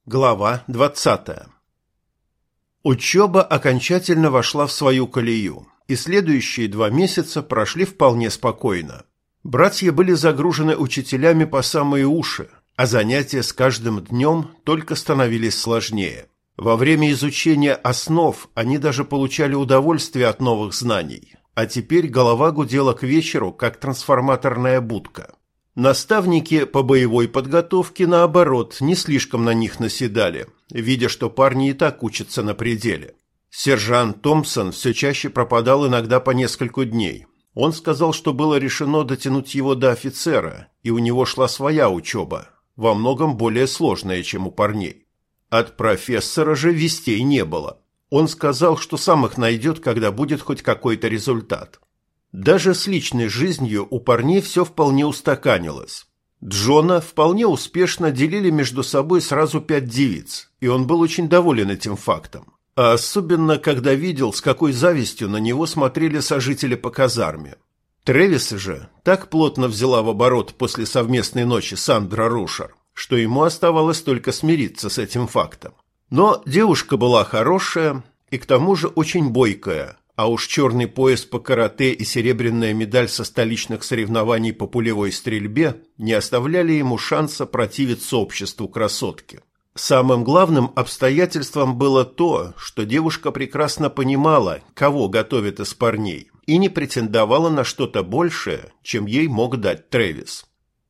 Глава 20. Учеба окончательно вошла в свою колею, и следующие 2 месяца прошли вполне спокойно. Братья были загружены учителями по самые уши, а занятия с каждым днем только становились сложнее. Во время изучения основ они даже получали удовольствие от новых знаний, а теперь голова гудела к вечеру, как трансформаторная будка. Наставники по боевой подготовке, наоборот, не слишком на них наседали, видя, что парни и так учатся на пределе. Сержант Томпсон все чаще пропадал иногда по несколько дней. Он сказал, что было решено дотянуть его до офицера, и у него шла своя учеба, во многом более сложная, чем у парней. От профессора же вестей не было. Он сказал, что сам их найдет, когда будет хоть какой-то результат. Даже с личной жизнью у парней все вполне устаканилось. Джона вполне успешно делили между собой сразу 5 девиц, и он был очень доволен этим фактом. А особенно, когда видел, с какой завистью на него смотрели сожители по казарме. Трэвиса же так плотно взяла в оборот после совместной ночи Сандра Рушер, что ему оставалось только смириться с этим фактом. Но девушка была хорошая и к тому же очень бойкая, а уж черный пояс по карате и серебряная медаль со столичных соревнований по пулевой стрельбе не оставляли ему шанса противиться обществу красотки. Самым главным обстоятельством было то, что девушка прекрасно понимала, кого готовят из парней, и не претендовала на что-то большее, чем ей мог дать Трэвис.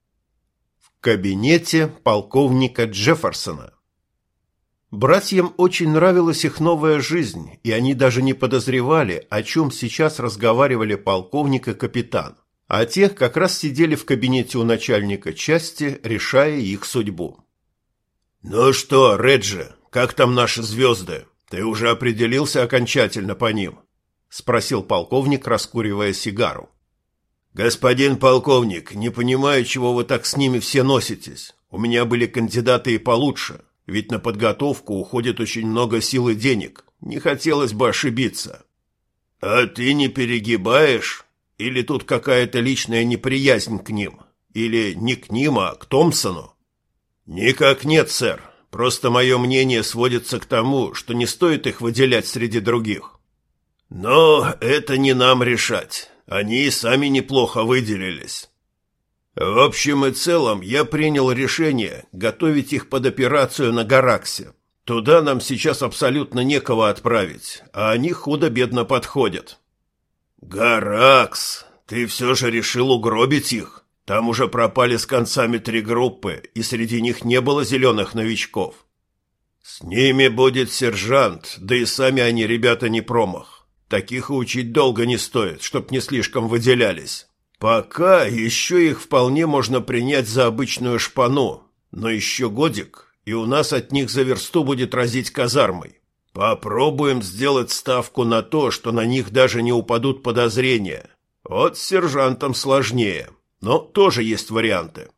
В кабинете полковника Джефферсона. Братьям очень нравилась их новая жизнь, и они даже не подозревали, о чем сейчас разговаривали полковник и капитан. А те как раз сидели в кабинете у начальника части, решая их судьбу. «Ну что, Реджи, как там наши звезды? Ты уже определился окончательно по ним?» – спросил полковник, раскуривая сигару. «Господин полковник, не понимаю, чего вы так с ними все носитесь. У меня были кандидаты и получше. Ведь на подготовку уходит очень много сил и денег. Не хотелось бы ошибиться». «А ты не перегибаешь? Или тут какая-то личная неприязнь к ним? Или не к ним, а к Томпсону?» «Никак нет, сэр. Просто мое мнение сводится к тому, что не стоит их выделять среди других». «Но это не нам решать. Они и сами неплохо выделились». В общем и целом, я принял решение готовить их под операцию на Гараксе. Туда нам сейчас абсолютно некого отправить, а они худо-бедно подходят. Гаракс, ты все же решил угробить их? Там уже пропали с концами 3 группы, и среди них не было зеленых новичков. С ними будет сержант, да и сами они, ребята, не промах. Таких и учить долго не стоит, чтоб не слишком выделялись. Пока еще их вполне можно принять за обычную шпану, но еще годик, и у нас от них за версту будет разить казармой. Попробуем сделать ставку на то, что на них даже не упадут подозрения. Вот с сержантом сложнее, но тоже есть варианты.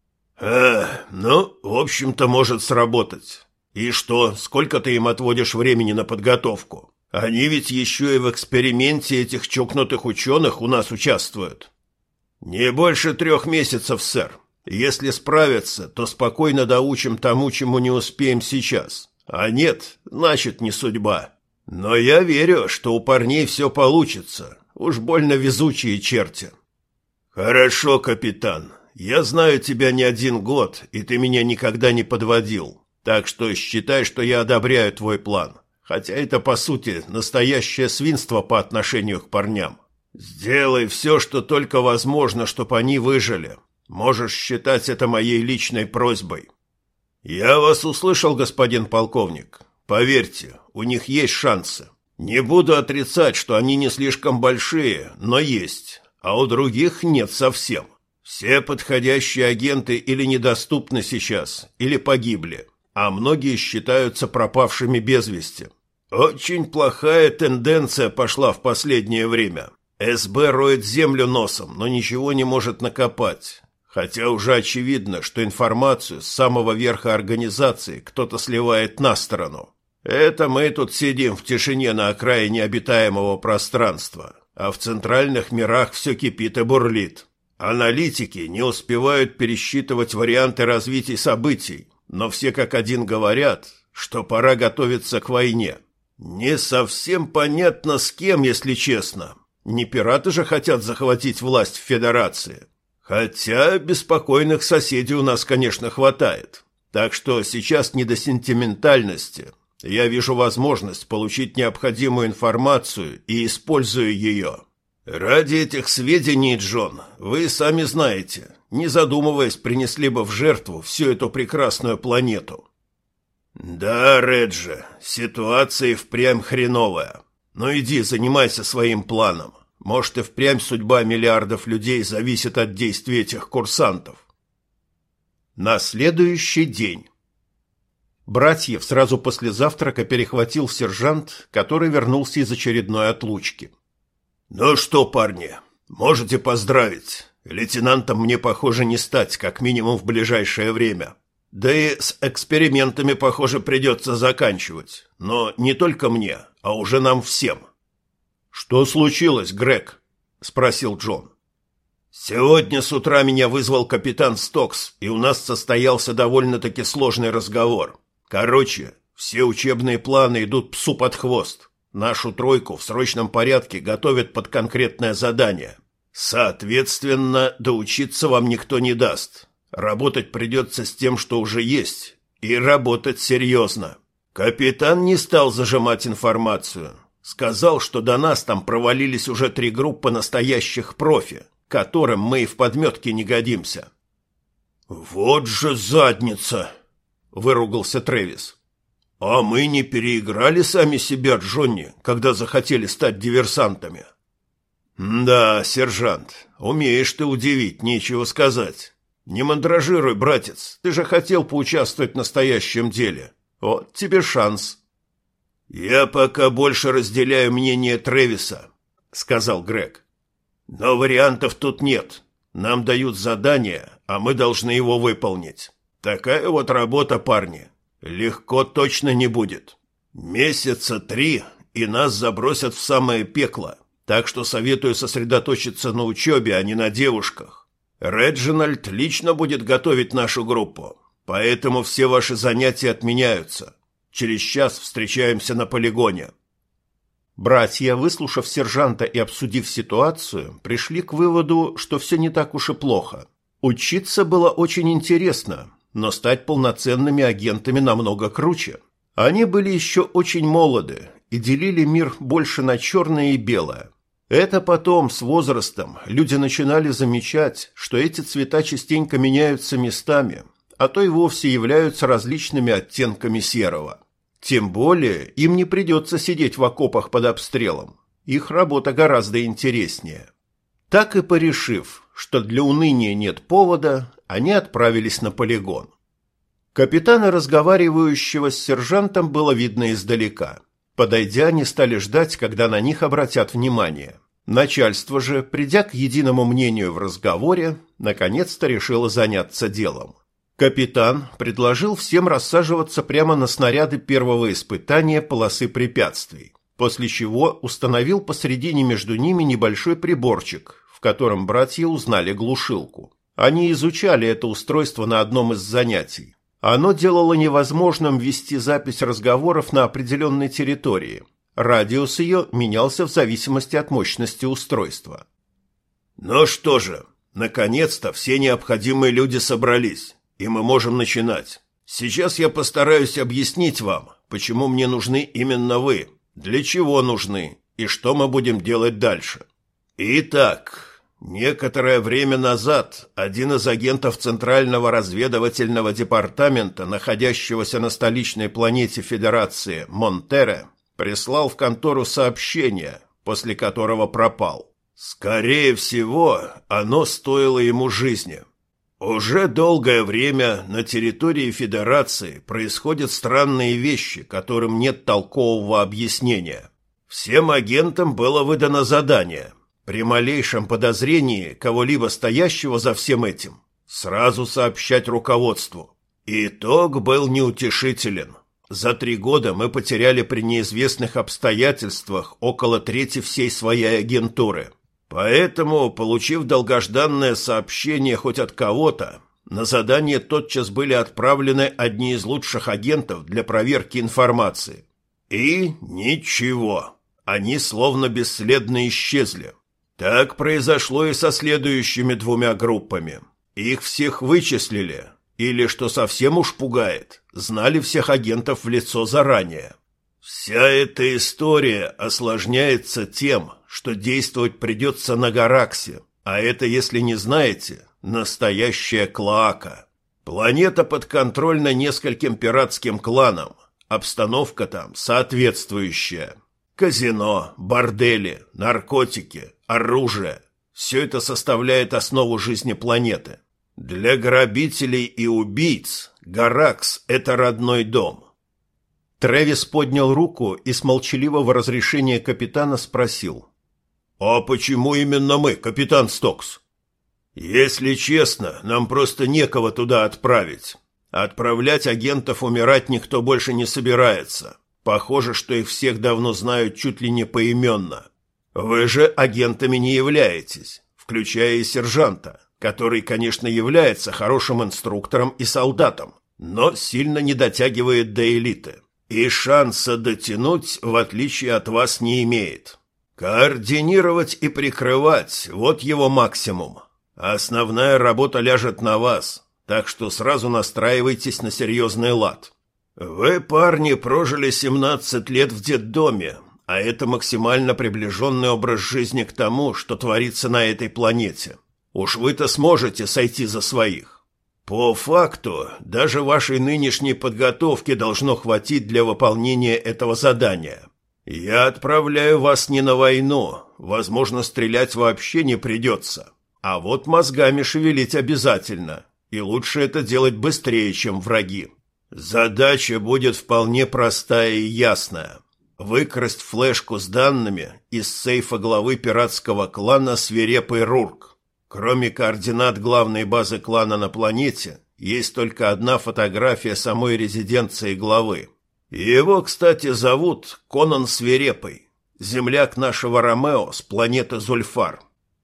Ну, в общем-то, может сработать. И что, сколько ты им отводишь времени на подготовку? Они ведь еще и в эксперименте этих чокнутых ученых у нас участвуют. «Не больше 3 месяцев, сэр. Если справятся, то спокойно доучим тому, чему не успеем сейчас. А нет, значит, не судьба. Но я верю, что у парней все получится. Уж больно везучие черти». «Хорошо, капитан. Я знаю тебя не 1 год, и ты меня никогда не подводил. Так что считай, что я одобряю твой план. Хотя это, по сути, настоящее свинство по отношению к парням. Сделай все, что только возможно, чтобы они выжили. Можешь считать это моей личной просьбой». «Я вас услышал, господин полковник. Поверьте, у них есть шансы. Не буду отрицать, что они не слишком большие, но есть, а у других нет совсем. Все подходящие агенты или недоступны сейчас, или погибли, а многие считаются пропавшими без вести. Очень плохая тенденция пошла в последнее время. СБ роет землю носом, но ничего не может накопать. Хотя уже очевидно, что информацию с самого верха организации кто-то сливает на сторону. Это мы тут сидим в тишине на окраине обитаемого пространства, а в центральных мирах все кипит и бурлит. Аналитики не успевают пересчитывать варианты развития событий, но все как один говорят, что пора готовиться к войне. Не совсем понятно с кем, если честно. Не пираты же хотят захватить власть в Федерации. Хотя беспокойных соседей у нас, конечно, хватает. Так что сейчас не до сентиментальности. Я вижу возможность получить необходимую информацию и использую ее. Ради этих сведений, Джон, вы сами знаете, не задумываясь, принесли бы в жертву всю эту прекрасную планету. Да, Реджи, ситуация и впрямь хреновая. Но иди, занимайся своим планом. Может, и впрямь судьба миллиардов людей зависит от действий этих курсантов. На следующий день. Братьев сразу после завтрака перехватил сержант, который вернулся из очередной отлучки. «Ну что, парни, можете поздравить. Лейтенантом мне, похоже, не стать, как минимум в ближайшее время. Да и с экспериментами, похоже, придется заканчивать. Но не только мне, а уже нам всем». «Что случилось, Грег?» – спросил Джон. «Сегодня с утра меня вызвал капитан Стокс, и у нас состоялся довольно-таки сложный разговор. Короче, все учебные планы идут псу под хвост. Нашу тройку в срочном порядке готовят под конкретное задание. Соответственно, доучиться вам никто не даст. Работать придется с тем, что уже есть, и работать серьезно. Капитан не стал зажимать информацию. Сказал, что до нас там провалились уже 3 группы настоящих профи, которым мы и в подметке не годимся». «Вот же задница!» — выругался Трэвис. «А мы не переиграли сами себя, Джонни, когда захотели стать диверсантами?» «Да, сержант, умеешь ты удивить, нечего сказать. Не мандражируй, братец, ты же хотел поучаствовать в настоящем деле. Вот тебе шанс». «Я пока больше разделяю мнение Трэвиса», — сказал Грег. «Но вариантов тут нет. Нам дают задание, а мы должны его выполнить. Такая вот работа, парни. Легко точно не будет. Месяца 3, и нас забросят в самое пекло. Так что советую сосредоточиться на учебе, а не на девушках. Реджинальд лично будет готовить нашу группу, поэтому все ваши занятия отменяются. Через час встречаемся на полигоне». Братья, выслушав сержанта и обсудив ситуацию, пришли к выводу, что все не так уж и плохо. Учиться было очень интересно, но стать полноценными агентами намного круче. Они были еще очень молоды и делили мир больше на черное и белое. Это потом, с возрастом, люди начинали замечать, что эти цвета частенько меняются местами, а то и вовсе являются различными оттенками серого. Тем более им не придется сидеть в окопах под обстрелом. Их работа гораздо интереснее. Так и порешив, что для уныния нет повода, они отправились на полигон. Капитана, разговаривающего с сержантом, было видно издалека. Подойдя, они стали ждать, когда на них обратят внимание. Начальство же, придя к единому мнению в разговоре, наконец-то решило заняться делом. Капитан предложил всем рассаживаться прямо на снаряды первого испытания полосы препятствий, после чего установил посредине между ними небольшой приборчик, в котором братья узнали глушилку. Они изучали это устройство на одном из занятий. Оно делало невозможным вести запись разговоров на определенной территории. Радиус ее менялся в зависимости от мощности устройства. «Ну что же, наконец-то все необходимые люди собрались. И мы можем начинать. Сейчас я постараюсь объяснить вам, почему мне нужны именно вы, для чего нужны и что мы будем делать дальше. Итак, некоторое время назад один из агентов Центрального разведывательного департамента, находящегося на столичной планете Федерации Монтере, прислал в контору сообщение, после которого пропал. Скорее всего, оно стоило ему жизни. Уже долгое время на территории Федерации происходят странные вещи, которым нет толкового объяснения. Всем агентам было выдано задание. При малейшем подозрении кого-либо стоящего за всем этим сразу сообщать руководству. Итог был неутешителен. За 3 года мы потеряли при неизвестных обстоятельствах около трети всей своей агентуры. Поэтому, получив долгожданное сообщение хоть от кого-то, На задание тотчас были отправлены одни из лучших агентов для проверки информации. И ничего, они словно бесследно исчезли. Так произошло и со следующими двумя группами. Их всех вычислили, или, что совсем уж пугает, знали всех агентов в лицо заранее. Вся эта история осложняется тем, что действовать придется на Гараксе, а это, если не знаете, настоящая клоака. Планета подконтрольна нескольким пиратским кланам, обстановка там соответствующая. Казино, бордели, наркотики, оружие – все это составляет основу жизни планеты. Для грабителей и убийц Гаракс – это родной дом. Трэвис поднял руку и с молчаливого разрешения капитана спросил: «А почему именно мы, капитан Стокс?» «Если честно, нам просто некого туда отправить. Отправлять агентов умирать никто больше не собирается. Похоже, что их всех давно знают чуть ли не поименно. Вы же агентами не являетесь, включая и сержанта, который, конечно, является хорошим инструктором и солдатом, но сильно не дотягивает до элиты. И шанса дотянуть, в отличие от вас, не имеет. Координировать и прикрывать – вот его максимум. Основная работа ляжет на вас, так что сразу настраивайтесь на серьезный лад. Вы, парни, прожили 17 лет в детдоме, а это максимально приближенный образ жизни к тому, что творится на этой планете. Уж вы-то сможете сойти за своих. По факту, даже вашей нынешней подготовки должно хватить для выполнения этого задания. Я отправляю вас не на войну, возможно, стрелять вообще не придется. А вот мозгами шевелить обязательно, и лучше это делать быстрее, чем враги. Задача будет вполне простая и ясная. Выкрасть флешку с данными из сейфа главы пиратского клана «Свирепый Рурк». Кроме координат главной базы клана на планете, есть только одна фотография самой резиденции главы. Его, кстати, зовут Конан Свирепый, земляк нашего Ромео с планеты Зульфар.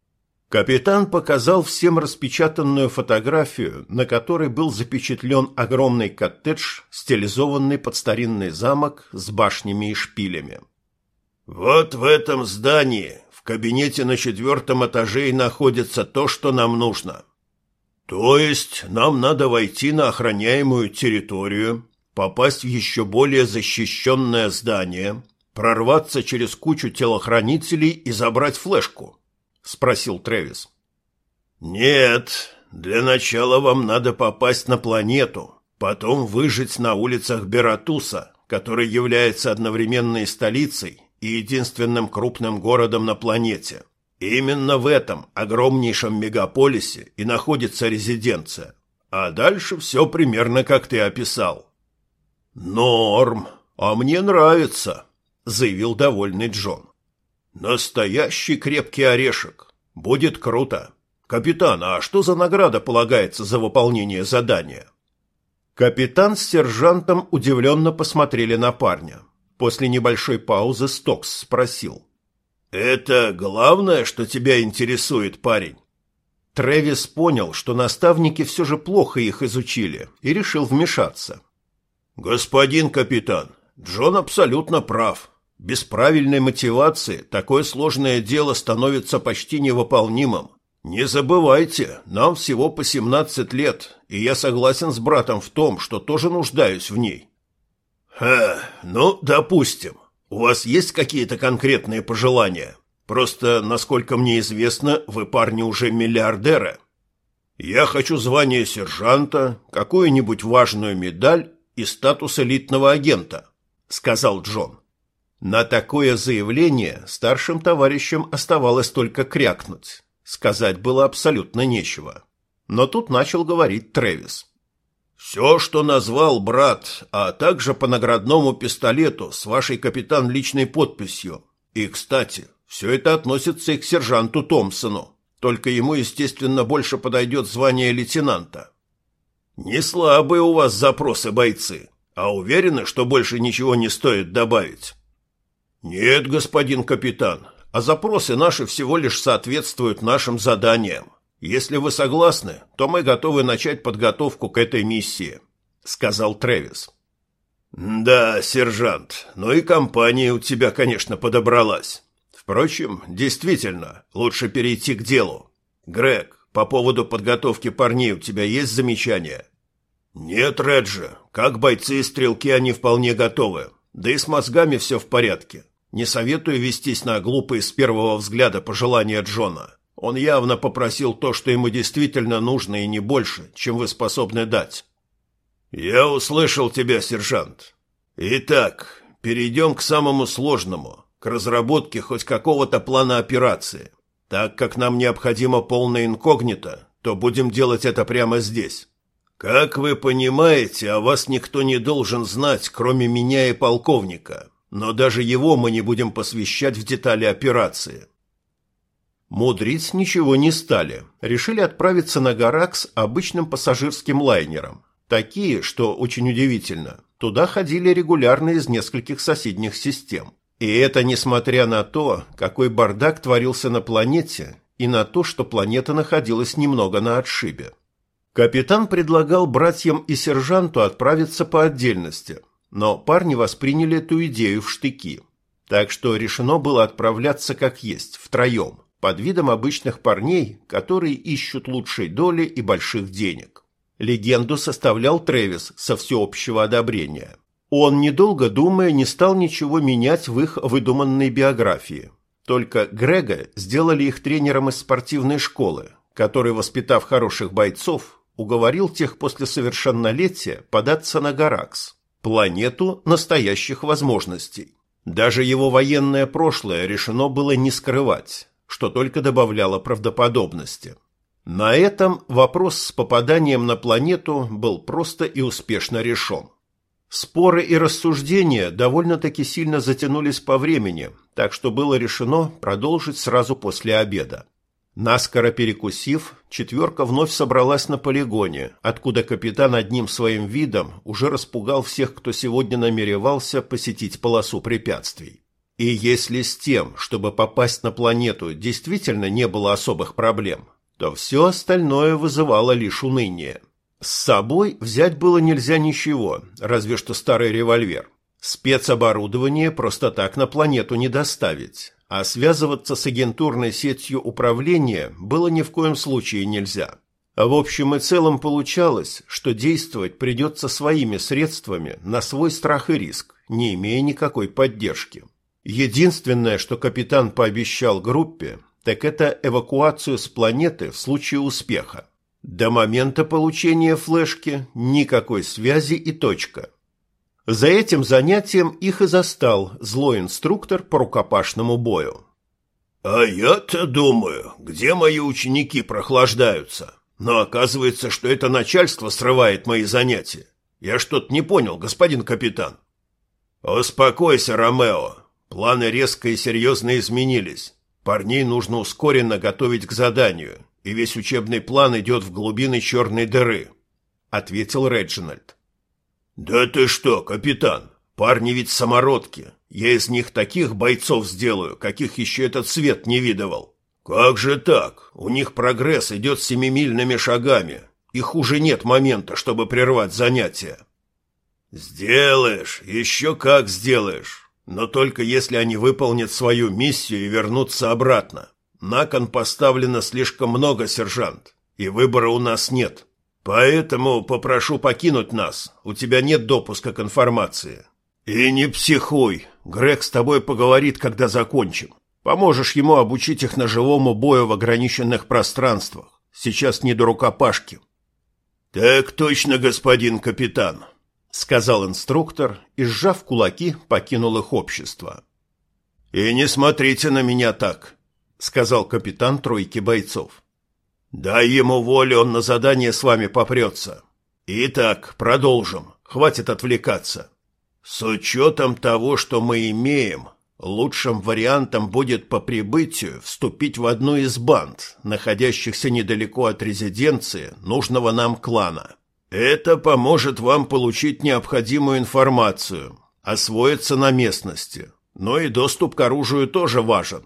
Капитан показал всем распечатанную фотографию, на которой был запечатлен огромный коттедж, стилизованный под старинный замок с башнями и шпилями. «Вот в этом здании, в кабинете на 4-м этаже и находится то, что нам нужно. То есть нам надо войти на охраняемую территорию, попасть в еще более защищенное здание, прорваться через кучу телохранителей и забрать флешку?» — спросил Трэвис. «Нет, для начала вам надо попасть на планету, потом выжить на улицах Бератуса, который является одновременно и столицей, и единственным крупным городом на планете. Именно в этом огромнейшем мегаполисе и находится резиденция. А дальше все примерно как ты описал». «Норм, а мне нравится», — заявил довольный Джон. «Настоящий крепкий орешек. Будет круто. Капитан, а что за награда полагается за выполнение задания?» Капитан с сержантом удивленно посмотрели на парня. После небольшой паузы Стокс спросил: «Это главное, что тебя интересует, парень?» Трэвис понял, что наставники все же плохо их изучили, и решил вмешаться. «Господин капитан, Джон абсолютно прав. Без правильной мотивации такое сложное дело становится почти невыполнимым. Не забывайте, нам всего по 17 лет, и я согласен с братом в том, что тоже нуждаюсь в ней». Ну, допустим. У вас есть какие-то конкретные пожелания? Просто, насколько мне известно, вы, парни, уже миллиардеры. Я хочу звание сержанта, какую-нибудь важную медаль и статус элитного агента, сказал Джон. На такое заявление старшим товарищам оставалось только крякнуть. Сказать было абсолютно нечего. Но тут начал говорить Трэвис. «Все, что назвал брат, а также по наградному пистолету с вашей, капитан, личной подписью. И, кстати, все это относится и к сержанту Томпсону, только ему, естественно, больше подойдет звание лейтенанта. Не слабые у вас запросы, бойцы, а уверены, что больше ничего не стоит добавить?» «Нет, господин капитан, а запросы наши всего лишь соответствуют нашим заданиям. Если вы согласны, то мы готовы начать подготовку к этой миссии», — сказал Трэвис. «Да, сержант, но и компания у тебя, конечно, подобралась. Впрочем, действительно, лучше перейти к делу. Грег, по поводу подготовки парней у тебя есть замечания?» «Нет, Реджи, как бойцы и стрелки они вполне готовы. Да и с мозгами все в порядке. Не советую вестись на глупые с первого взгляда пожелания Джона. Он явно попросил то, что ему действительно нужно, и не больше, чем вы способны дать». «Я услышал тебя, сержант. Итак, перейдем к самому сложному, к разработке хоть какого-то плана операции. Так как нам необходимо полное инкогнито, то будем делать это прямо здесь. Как вы понимаете, о вас никто не должен знать, кроме меня и полковника, но даже его мы не будем посвящать в детали операции». Мудрить ничего не стали. Решили отправиться на Гаракс обычным пассажирским лайнером. Такие, что очень удивительно, туда ходили регулярно из нескольких соседних систем. И это несмотря на то, какой бардак творился на планете, и на то, что планета находилась немного на отшибе. Капитан предлагал братьям и сержанту отправиться по отдельности, но парни восприняли эту идею в штыки. Так что решено было отправляться как есть, втроем, под видом обычных парней, которые ищут лучшей доли и больших денег. Легенду составлял Трэвис со всеобщего одобрения. Он, недолго думая, не стал ничего менять в их выдуманной биографии. Только Грега сделали их тренером из спортивной школы, который, воспитав хороших бойцов, уговорил тех после совершеннолетия податься на Гаракс, планету настоящих возможностей. Даже его военное прошлое решено было не скрывать, что только добавляло правдоподобности. На этом вопрос с попаданием на планету был просто и успешно решен. Споры и рассуждения довольно-таки сильно затянулись по времени, так что было решено продолжить сразу после обеда. Наскоро перекусив, четверка вновь собралась на полигоне, откуда капитан одним своим видом уже распугал всех, кто сегодня намеревался посетить полосу препятствий. И если с тем, чтобы попасть на планету, действительно не было особых проблем, то все остальное вызывало лишь уныние. С собой взять было нельзя ничего, разве что старый револьвер. Спецоборудование просто так на планету не доставить, а связываться с агентурной сетью управления было ни в коем случае нельзя. В общем и целом получалось, что действовать придется своими средствами на свой страх и риск, не имея никакой поддержки. Единственное, что капитан пообещал группе, так это эвакуацию с планеты в случае успеха. До момента получения флешки никакой связи и точка. За этим занятием их и застал злой инструктор по рукопашному бою. «А я-то думаю, где мои ученики прохлаждаются? Но оказывается, что это начальство срывает мои занятия. Я что-то не понял, господин капитан». «Успокойся, Ромео. Планы резко и серьезно изменились. Парней нужно ускоренно готовить к заданию, и весь учебный план идет в глубины черной дыры», — ответил Реджинальд. «Да ты что, капитан, парни ведь самородки. Я из них таких бойцов сделаю, каких еще этот свет не видывал. Как же так? У них прогресс идет семимильными шагами, и хуже нет момента, чтобы прервать занятия». «Сделаешь, еще как сделаешь. Но только если они выполнят свою миссию и вернутся обратно. На кон поставлено слишком много, сержант, и выбора у нас нет. Поэтому попрошу покинуть нас, у тебя нет допуска к информации. И не психуй, Грег с тобой поговорит, когда закончим. Поможешь ему обучить их ножевому бою в ограниченных пространствах. Сейчас не до рукопашки». «Так точно, господин капитан», — сказал инструктор и, сжав кулаки, покинул их общество. «И не смотрите на меня так», — сказал капитан тройки бойцов. «Дай ему волю, он на задание с вами попрется. Итак, продолжим, хватит отвлекаться. С учетом того, что мы имеем, лучшим вариантом будет по прибытию вступить в одну из банд, находящихся недалеко от резиденции нужного нам клана. Это поможет вам получить необходимую информацию, освоиться на местности, но и доступ к оружию тоже важен.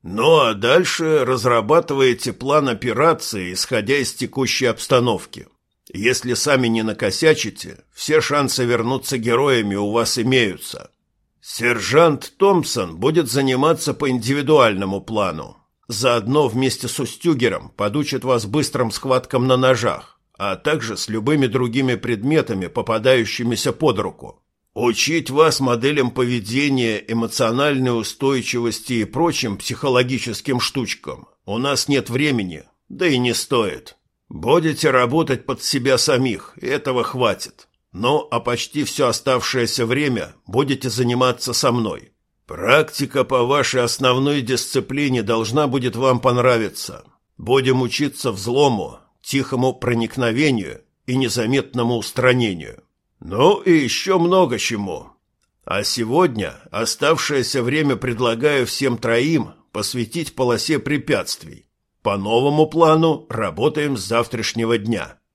Ну а дальше разрабатываете план операции, исходя из текущей обстановки. Если сами не накосячите, все шансы вернуться героями у вас имеются. Сержант Томпсон будет заниматься по индивидуальному плану. Заодно вместе с Устюгером подучит вас быстрым схваткам на ножах, а также с любыми другими предметами, попадающимися под руку. Учить вас моделям поведения, эмоциональной устойчивости и прочим психологическим штучкам у нас нет времени, да и не стоит. Будете работать под себя самих, и этого хватит. Ну, а почти все оставшееся время будете заниматься со мной. Практика по вашей основной дисциплине должна будет вам понравиться. Будем учиться взлому, тихому проникновению и незаметному устранению. Ну и еще много чему. А сегодня оставшееся время предлагаю всем троим посвятить полосе препятствий. По новому плану работаем с завтрашнего дня.